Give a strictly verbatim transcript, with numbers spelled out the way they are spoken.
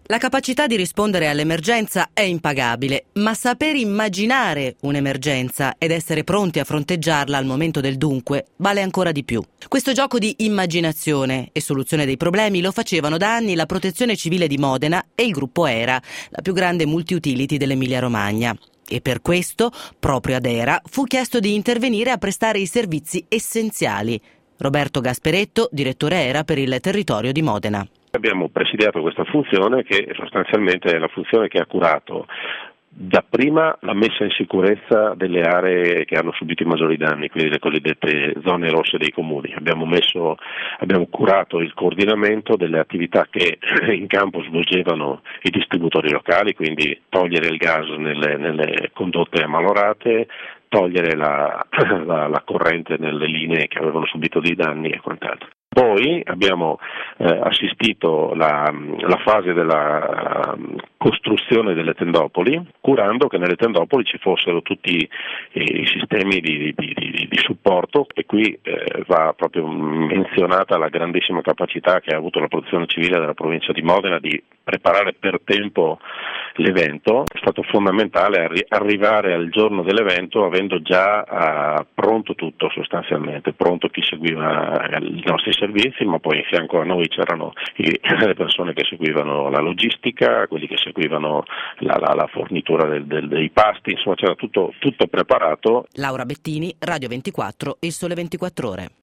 La capacità di rispondere all'emergenza è impagabile, ma saper immaginare un'emergenza ed essere pronti a fronteggiarla al momento del dunque vale ancora di più. Questo gioco di immaginazione e soluzione dei problemi lo facevano da anni la Protezione Civile di Modena e il gruppo ERA, la più grande multiutility dell'Emilia-Romagna. E per questo, proprio ad ERA, fu chiesto di intervenire a prestare i servizi essenziali. Roberto Gasperetto, direttore ERA per il territorio di Modena. Abbiamo presidiato questa funzione che sostanzialmente è la funzione che ha curato dapprima la messa in sicurezza delle aree che hanno subito i maggiori danni, quindi le cosiddette zone rosse dei comuni. Abbiamo messo, abbiamo curato il coordinamento delle attività che in campo svolgevano i distributori locali, quindi togliere il gas nelle, nelle condotte ammalorate, togliere la, la, la corrente nelle linee che avevano subito dei danni e quant'altro. Poi abbiamo eh, assistito la, la fase della uh, costruzione delle tendopoli, curando che nelle tendopoli ci fossero tutti eh, i sistemi di, di, di, di supporto, e qui eh, va proprio menzionata la grandissima capacità che ha avuto la Protezione Civile della provincia di Modena di preparare per tempo l'evento. È stato fondamentale arri- arrivare al giorno dell'evento avendo già uh, pronto tutto sostanzialmente, pronto chi seguiva i nostri servizi, ma poi in fianco a noi c'erano i, le persone che seguivano la logistica, quelli che seguivano la, la, la fornitura del, del, dei pasti, insomma c'era tutto, tutto preparato. Laura Bettini, Radio ventiquattro, Il Sole ventiquattro Ore.